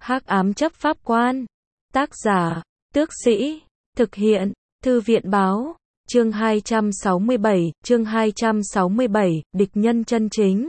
Hắc ám chấp pháp quan. Tác giả, Tước Sĩ. Thực hiện, Thư viện báo. Chương 267, địch nhân chân chính.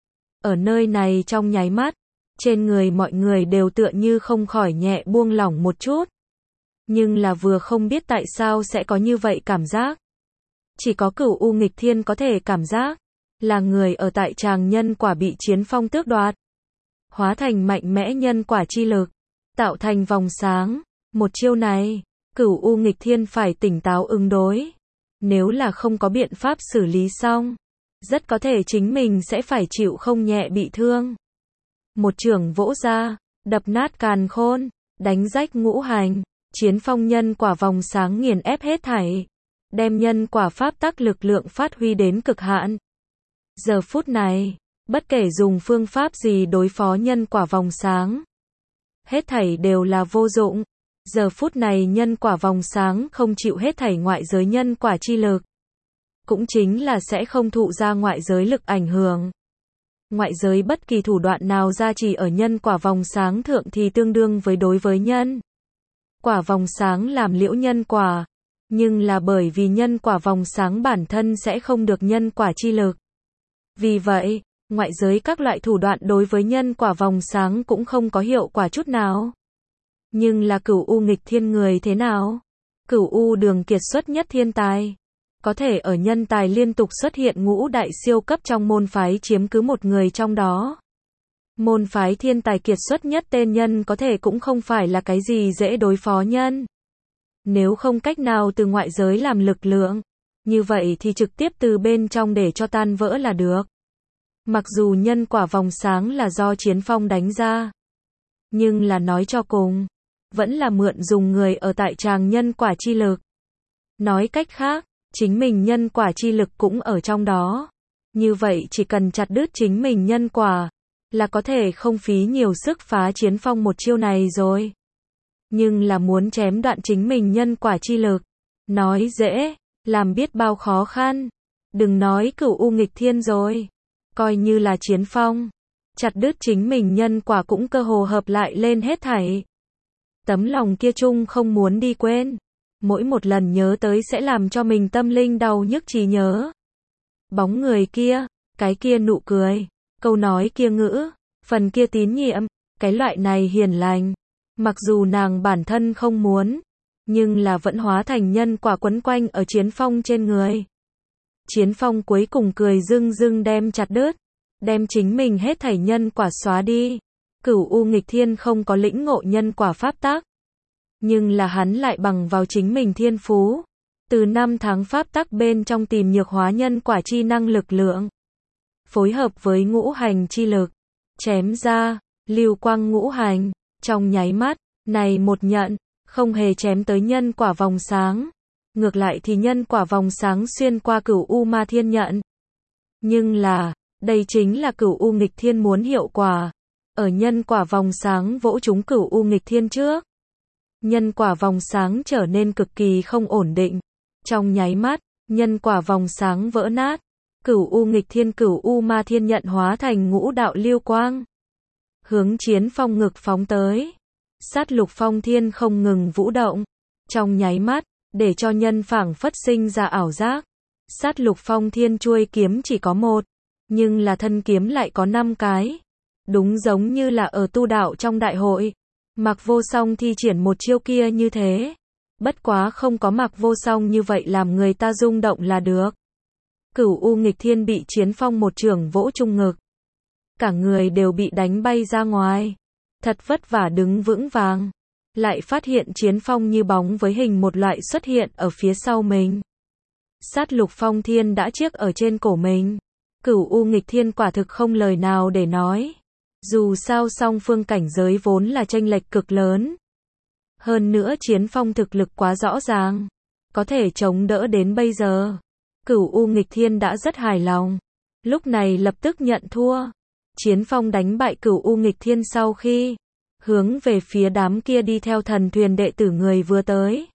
Ở nơi này trong nháy mắt, trên người mọi người đều tựa như không khỏi nhẹ buông lỏng một chút. Nhưng là vừa không biết tại sao sẽ có như vậy cảm giác. Chỉ có Cửu U Nghịch Thiên có thể cảm giác, là người ở tại tràng nhân quả bị Chiến Phong tước đoạt. Hóa thành mạnh mẽ nhân quả chi lực, tạo thành vòng sáng. Một chiêu này, Cửu U Nghịch Thiên phải tỉnh táo ứng đối. Nếu là không có biện pháp xử lý xong, rất có thể chính mình sẽ phải chịu không nhẹ bị thương. Một chưởng vỗ ra, đập nát càn khôn, đánh rách ngũ hành, Chiến Phong nhân quả vòng sáng nghiền ép hết thảy, đem nhân quả pháp tắc lực lượng phát huy đến cực hạn. Giờ phút này, bất kể dùng phương pháp gì đối phó nhân quả vòng sáng, hết thảy đều là vô dụng. Giờ phút này nhân quả vòng sáng không chịu hết thảy ngoại giới nhân quả chi lực, cũng chính là sẽ không thụ ra ngoại giới lực ảnh hưởng. Ngoại giới bất kỳ thủ đoạn nào gia trì ở nhân quả vòng sáng thượng thì tương đương với đối với nhân quả vòng sáng làm liễu nhân quả, nhưng là bởi vì nhân quả vòng sáng bản thân sẽ không được nhân quả chi lực. Vì vậy, ngoại giới các loại thủ đoạn đối với nhân quả vòng sáng cũng không có hiệu quả chút nào. Nhưng là Cửu U Nghịch Thiên người thế nào? Cửu U Đường kiệt xuất nhất thiên tài, có thể ở nhân tài liên tục xuất hiện ngũ đại siêu cấp trong môn phái chiếm cứ một người trong đó. Môn phái thiên tài kiệt xuất nhất tên nhân có thể cũng không phải là cái gì dễ đối phó nhân. Nếu không cách nào từ ngoại giới làm lực lượng, như vậy thì trực tiếp từ bên trong để cho tan vỡ là được. Mặc dù nhân quả vòng sáng là do Chiến Phong đánh ra, nhưng là nói cho cùng, vẫn là mượn dùng người ở tại tràng nhân quả chi lực. Nói cách khác, chính mình nhân quả chi lực cũng ở trong đó. Như vậy chỉ cần chặt đứt chính mình nhân quả, là có thể không phí nhiều sức phá Chiến Phong một chiêu này rồi. Nhưng là muốn chém đoạn chính mình nhân quả chi lực, nói dễ, làm biết bao khó khăn. Đừng nói Cửu U Nghịch Thiên rồi, coi như là Chiến Phong, chặt đứt chính mình nhân quả cũng cơ hồ hợp lại lên hết thảy. Tấm lòng kia chung không muốn đi quên, mỗi một lần nhớ tới sẽ làm cho mình tâm linh đau nhức trí nhớ. Bóng người kia, cái kia nụ cười, câu nói kia ngữ, phần kia tín nhiệm, cái loại này hiền lành. Mặc dù nàng bản thân không muốn, nhưng là vẫn hóa thành nhân quả quấn quanh ở Chiến Phong trên người. Chiến Phong cuối cùng cười rưng rưng đem chặt đứt, đem chính mình hết thảy nhân quả xóa đi. Cửu U Nghịch Thiên không có lĩnh ngộ nhân quả pháp tắc, nhưng là hắn lại bằng vào chính mình thiên phú, từ năm tháng pháp tắc bên trong tìm nhược hóa nhân quả chi năng lực lượng, phối hợp với ngũ hành chi lực, chém ra, lưu quang ngũ hành, trong nháy mắt, này một nhận, không hề chém tới nhân quả vòng sáng, ngược lại thì nhân quả vòng sáng xuyên qua Cửu U Ma Thiên nhận. Nhưng là, đây chính là Cửu U Nghịch Thiên muốn hiệu quả, ở nhân quả vòng sáng vỗ trúng Cửu U Nghịch Thiên trước. Nhân quả vòng sáng trở nên cực kỳ không ổn định. Trong nháy mắt, nhân quả vòng sáng vỡ nát. Cửu U Nghịch Thiên Cửu U Ma Thiên nhận hóa thành ngũ đạo lưu quang, hướng Chiến Phong ngực phóng tới. Sát lục phong thiên không ngừng vũ động. Trong nháy mắt, để cho nhân phảng phất sinh ra ảo giác. Sát lục phong thiên chuôi kiếm chỉ có một, nhưng là thân kiếm lại có 5 cái. Đúng giống như là ở tu đạo trong đại hội. Mạc Vô Song thi triển một chiêu kia như thế. Bất quá không có Mạc Vô Song như vậy làm người ta rung động là được. Cửu U Nghịch Thiên bị Chiến Phong một chưởng vỗ trúng ngực. Cả người đều bị đánh bay ra ngoài. Thật vất vả đứng vững vàng. Lại phát hiện Chiến Phong như bóng với hình một loại xuất hiện ở phía sau mình. Sát lục phong thiên đã chiếc ở trên cổ mình. Cửu U Nghịch Thiên quả thực không lời nào để nói. Dù sao song phương cảnh giới vốn là chênh lệch cực lớn. Hơn nữa Chiến Phong thực lực quá rõ ràng, có thể chống đỡ đến bây giờ. Cửu U Nghịch Thiên đã rất hài lòng, lúc này lập tức nhận thua. Chiến Phong đánh bại Cửu U Nghịch Thiên sau khi hướng về phía đám kia đi theo thần thuyền đệ tử người vừa tới.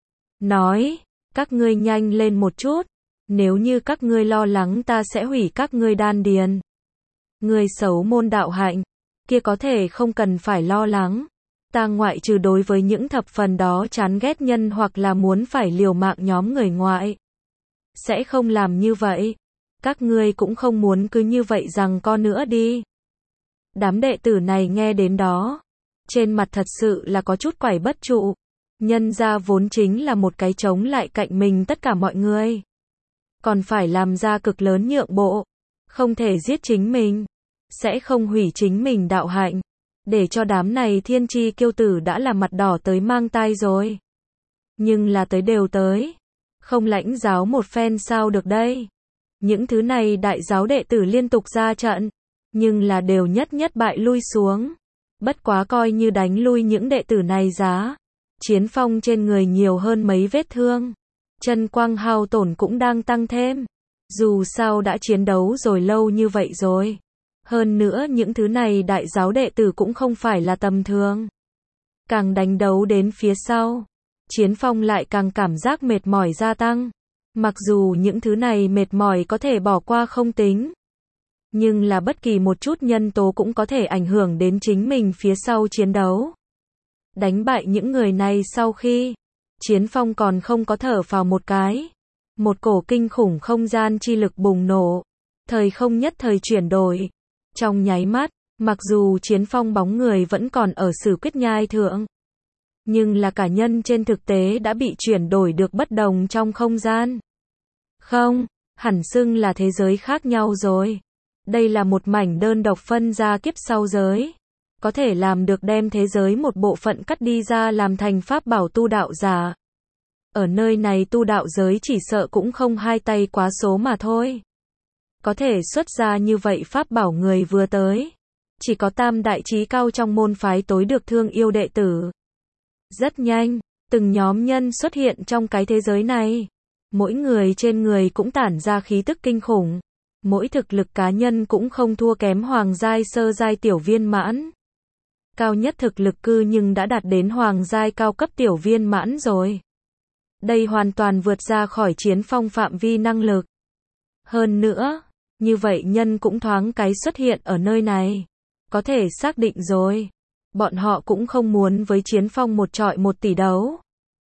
Nói, các ngươi nhanh lên một chút, nếu như các ngươi lo lắng ta sẽ hủy các ngươi đan điền. Người xấu môn đạo hạnh, kia có thể không cần phải lo lắng. ta ngoại trừ đối với những thập phần đó chán ghét nhân hoặc là muốn phải liều mạng nhóm người ngoại, sẽ không làm như vậy. Các ngươi cũng không muốn cứ như vậy rằng co nữa đi. Đám đệ tử này nghe đến đó, trên mặt thật sự là có chút quẩy bất trụ. Nhân ra vốn chính là một cái chống lại cạnh mình tất cả mọi người. Còn phải làm ra cực lớn nhượng bộ. Không thể giết chính mình. Sẽ không hủy chính mình đạo hạnh. Để cho đám này thiên chi kiêu tử đã là mặt đỏ tới mang tai rồi. Nhưng là tới đều tới. Không lãnh giáo một phen sao được đây. Những thứ này đại giáo đệ tử liên tục ra trận. Nhưng là đều nhất nhất bại lui xuống. Bất quá coi như đánh lui những đệ tử này giá. Chiến phong trên người nhiều hơn mấy vết thương. Chân quang hao tổn cũng đang tăng thêm. Dù sao đã chiến đấu rồi lâu như vậy rồi. Hơn nữa những thứ này đại giáo đệ tử cũng không phải là tầm thường. Càng đánh đấu đến phía sau, Chiến phong lại càng cảm giác mệt mỏi gia tăng. Mặc dù những thứ này mệt mỏi có thể bỏ qua không tính. Nhưng là bất kỳ một chút nhân tố cũng có thể ảnh hưởng đến chính mình phía sau chiến đấu. Đánh bại những người này sau khi Chiến phong còn không có thở phào một cái. Một cổ kinh khủng không gian chi lực bùng nổ. Thời không nhất thời chuyển đổi. Trong nháy mắt, mặc dù Chiến phong bóng người vẫn còn ở Sử Quyết Nhai thượng. Nhưng là cả nhân trên thực tế đã bị chuyển đổi được bất đồng trong không gian. Không, hẳn xưng là thế giới khác nhau rồi. Đây là một mảnh đơn độc phân ra kiếp sau giới. Có thể làm được đem thế giới một bộ phận cắt đi ra làm thành pháp bảo tu đạo giả. Ở nơi này tu đạo giới chỉ sợ cũng không hai tay quá số mà thôi. Có thể xuất ra như vậy pháp bảo người vừa tới. Chỉ có tam đại trí cao trong môn phái tối được thương yêu đệ tử. Rất nhanh, từng nhóm nhân xuất hiện trong cái thế giới này. Mỗi người trên người cũng tản ra khí tức kinh khủng. Mỗi thực lực cá nhân cũng không thua kém hoàng giai sơ giai tiểu viên mãn. Cao nhất thực lực cư nhưng đã đạt đến hoàng giai cao cấp tiểu viên mãn rồi. Đây hoàn toàn vượt ra khỏi Chiến phong phạm vi năng lực. Hơn nữa, như vậy nhân cũng thoáng cái xuất hiện ở nơi này. Có thể xác định rồi. Bọn họ cũng không muốn với Chiến phong một trọi một tỷ đấu.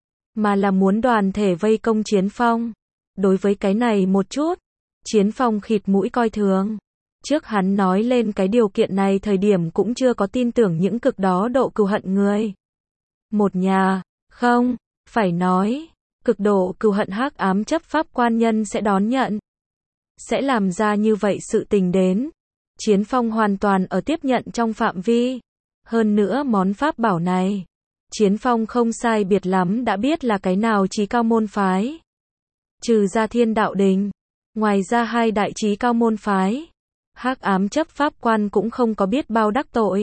Mà là muốn đoàn thể vây công Chiến phong. Đối với cái này một chút, Chiến phong khịt mũi coi thường. Trước hắn nói lên cái điều kiện này thời điểm cũng chưa có tin tưởng những cực đó độ cừu hận người. Một nhà, không, phải nói, cực độ cừu hận hắc ám chấp pháp quan nhân sẽ đón nhận. Sẽ làm ra như vậy sự tình đến. Chiến phong hoàn toàn ở tiếp nhận trong phạm vi. Hơn nữa món pháp bảo này, Chiến phong không sai biệt lắm đã biết là cái nào trí cao môn phái. Trừ ra Thiên Đạo Đình, ngoài ra hai đại trí cao môn phái, hắc ám chấp pháp quan cũng không có biết bao đắc tội.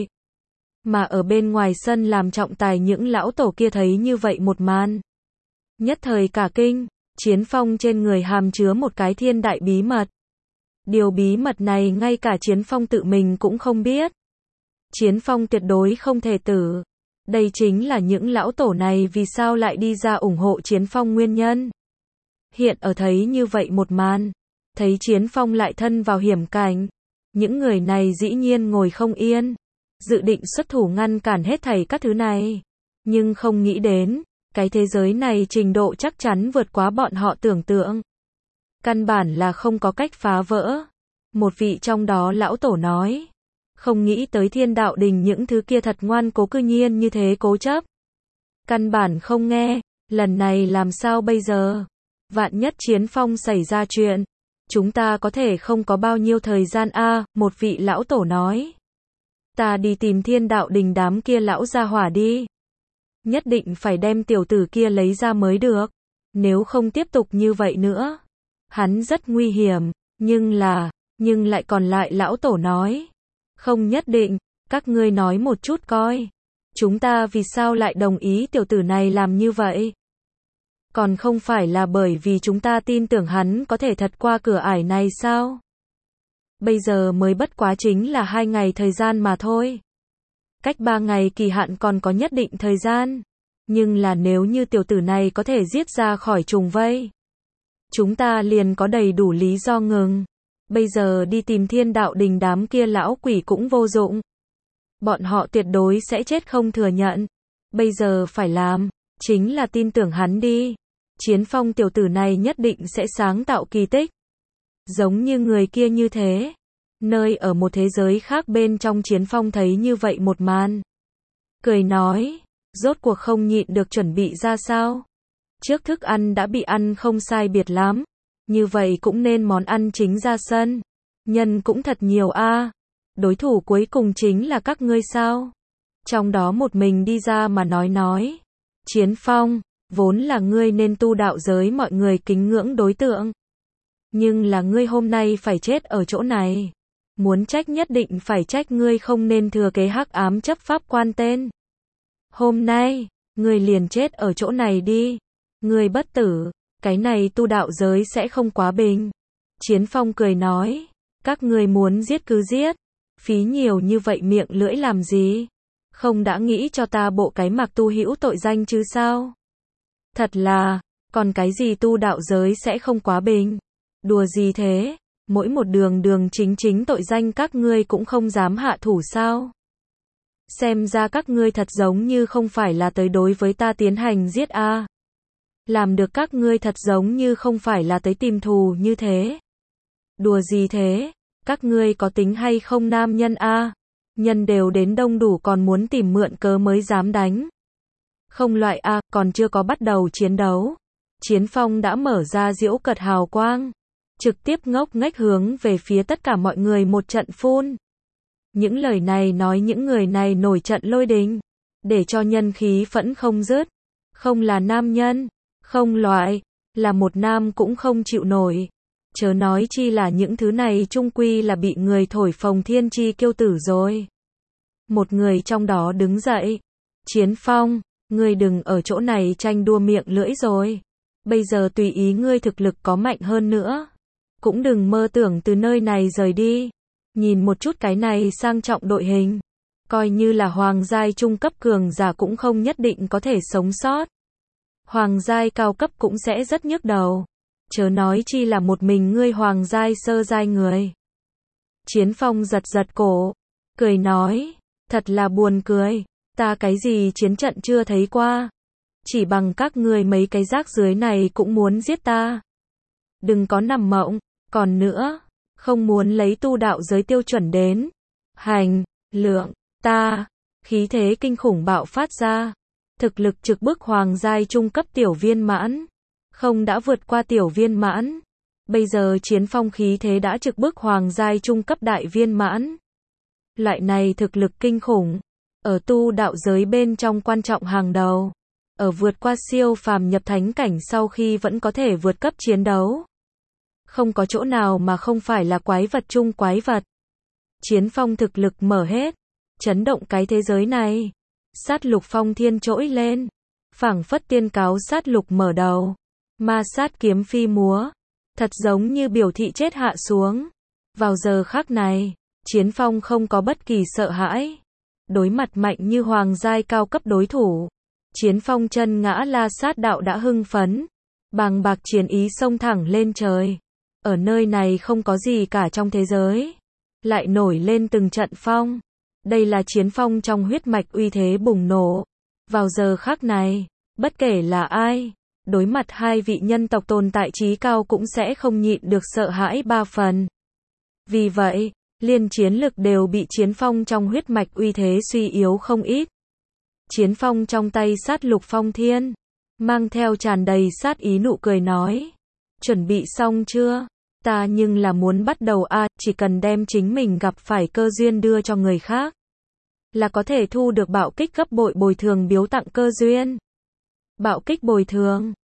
Mà ở bên ngoài sân làm trọng tài những lão tổ kia thấy như vậy một màn. Nhất thời cả kinh, Chiến phong trên người hàm chứa một cái thiên đại bí mật. Điều bí mật này ngay cả Chiến phong tự mình cũng không biết. Chiến phong tuyệt đối không thể tử. Đây chính là những lão tổ này vì sao lại đi ra ủng hộ Chiến phong nguyên nhân. Hiện ở thấy như vậy một màn, thấy Chiến phong lại thân vào hiểm cảnh. Những người này dĩ nhiên ngồi không yên, dự định xuất thủ ngăn cản hết thảy các thứ này. Nhưng không nghĩ đến, cái thế giới này trình độ chắc chắn vượt quá bọn họ tưởng tượng. Căn bản là không có cách phá vỡ. Một vị trong đó lão tổ nói, không nghĩ tới Thiên Đạo Đình những thứ kia thật ngoan cố cư nhiên như thế cố chấp. Căn bản không nghe, lần này làm sao bây giờ? Vạn nhất Chiến phong xảy ra chuyện, chúng ta có thể không có bao nhiêu thời gian a, một vị lão tổ nói. Ta đi tìm Thiên Đạo Đình đám kia lão gia hỏa đi. Nhất định phải đem tiểu tử kia lấy ra mới được. Nếu không tiếp tục như vậy nữa, hắn rất nguy hiểm, nhưng lại còn lại lão tổ nói. Không nhất định, các ngươi nói một chút coi. Chúng ta vì sao lại đồng ý tiểu tử này làm như vậy? Còn không phải là bởi vì chúng ta tin tưởng hắn có thể thật qua cửa ải này sao? Bây giờ mới bất quá chính là 2 ngày thời gian mà thôi. Cách 3 ngày kỳ hạn còn có nhất định thời gian. Nhưng là nếu như tiểu tử này có thể giết ra khỏi trùng vây, chúng ta liền có đầy đủ lý do ngừng. Bây giờ đi tìm Thiên Đạo Đình đám kia lão quỷ cũng vô dụng. Bọn họ tuyệt đối sẽ chết không thừa nhận. Bây giờ phải làm, chính là tin tưởng hắn đi. Chiến Phong tiểu tử này nhất định sẽ sáng tạo kỳ tích. Giống như người kia như thế. Nơi ở một thế giới khác bên trong Chiến Phong thấy như vậy một màn. Cười nói, rốt cuộc không nhịn được chuẩn bị ra sao. Trước thức ăn đã bị ăn không sai biệt lắm. Như vậy cũng nên món ăn chính ra sân. Nhân cũng thật nhiều a. Đối thủ cuối cùng chính là các ngươi sao? Trong đó một mình đi ra mà nói. Chiến Phong, vốn là ngươi nên tu đạo giới mọi người kính ngưỡng đối tượng. Nhưng là ngươi hôm nay phải chết ở chỗ này. Muốn trách nhất định phải trách ngươi không nên thừa kế hắc ám chấp pháp quan tên. Hôm nay, ngươi liền chết ở chỗ này đi. Ngươi bất tử, cái này tu đạo giới sẽ không quá bình. Chiến Phong cười nói, các ngươi muốn giết cứ giết. Phí nhiều như vậy miệng lưỡi làm gì? Không đã nghĩ cho ta bộ cái mặc tu hữu tội danh chứ sao? Thật là, còn cái gì tu đạo giới sẽ không quá bình? Đùa gì thế? Mỗi một đường chính tội danh các ngươi cũng không dám hạ thủ sao? Xem ra các ngươi thật giống như không phải là tới đối với ta tiến hành giết a. Làm được các ngươi thật giống như không phải là tới tìm thù như thế. Đùa gì thế? Các ngươi có tính hay không nam nhân a? Nhân đều đến đông đủ còn muốn tìm mượn cớ mới dám đánh. Không loại a, còn chưa có bắt đầu chiến đấu. Chiến Phong đã mở ra diễu cợt hào quang. Trực tiếp ngốc nghếch hướng về phía tất cả mọi người một trận phun. Những lời này nói những người này nổi trận lôi đình. Để cho nhân khí phẫn không dứt. Không là nam nhân. Không loại. Là một nam cũng không chịu nổi. Chớ nói chi là những thứ này chung quy là bị người thổi phồng thiên chi kiêu tử rồi. Một người trong đó đứng dậy. Chiến Phong, ngươi đừng ở chỗ này tranh đua miệng lưỡi rồi. Bây giờ tùy ý ngươi thực lực có mạnh hơn nữa. Cũng đừng mơ tưởng từ nơi này rời đi. Nhìn một chút cái này sang trọng đội hình. Coi như là hoàng giai trung cấp cường giả cũng không nhất định có thể sống sót. Hoàng giai cao cấp cũng sẽ rất nhức đầu. Chớ nói chi là một mình ngươi hoàng giai sơ giai người. Chiến Phong giật cổ. Cười nói. Thật là buồn cười. Ta cái gì chiến trận chưa thấy qua. Chỉ bằng các ngươi mấy cái rác dưới này cũng muốn giết ta. Đừng có nằm mộng. Còn nữa. Không muốn lấy tu đạo giới tiêu chuẩn đến. Hành. Lượng. Ta. Khí thế kinh khủng bạo phát ra. Thực lực trực bức hoàng giai trung cấp tiểu viên mãn. Không đã vượt qua tiểu viên mãn. Bây giờ Chiến Phong khí thế đã trực bức hoàng giai trung cấp đại viên mãn. Loại này thực lực kinh khủng. Ở tu đạo giới bên trong quan trọng hàng đầu. Ở vượt qua siêu phàm nhập thánh cảnh sau khi vẫn có thể vượt cấp chiến đấu. Không có chỗ nào mà không phải là quái vật chung quái vật. Chiến Phong thực lực mở hết. Chấn động cái thế giới này. Sát lục phong thiên trỗi lên. Phảng phất tiên cáo sát lục mở đầu. Ma sát kiếm phi múa. Thật giống như biểu thị chết hạ xuống. Vào giờ khắc này, Chiến Phong không có bất kỳ sợ hãi. Đối mặt mạnh như hoàng giai cao cấp đối thủ. Chiến Phong chân ngã la sát đạo đã hưng phấn. Bàng bạc chiến ý xông thẳng lên trời. Ở nơi này không có gì cả trong thế giới. Lại nổi lên từng trận phong. Đây là Chiến Phong trong huyết mạch uy thế bùng nổ. Vào giờ khắc này, bất kể là ai, đối mặt hai vị nhân tộc tồn tại trí cao cũng sẽ không nhịn được sợ hãi ba phần. Vì vậy, liên chiến lực đều bị Chiến Phong trong huyết mạch uy thế suy yếu không ít. Chiến Phong trong tay sát lục phong thiên, mang theo tràn đầy sát ý nụ cười nói. Chuẩn bị xong chưa? Ta nhưng là muốn bắt đầu chỉ cần đem chính mình gặp phải cơ duyên đưa cho người khác. Là có thể thu được bạo kích gấp bội bồi thường biếu tặng cơ duyên. Bạo kích bồi thường.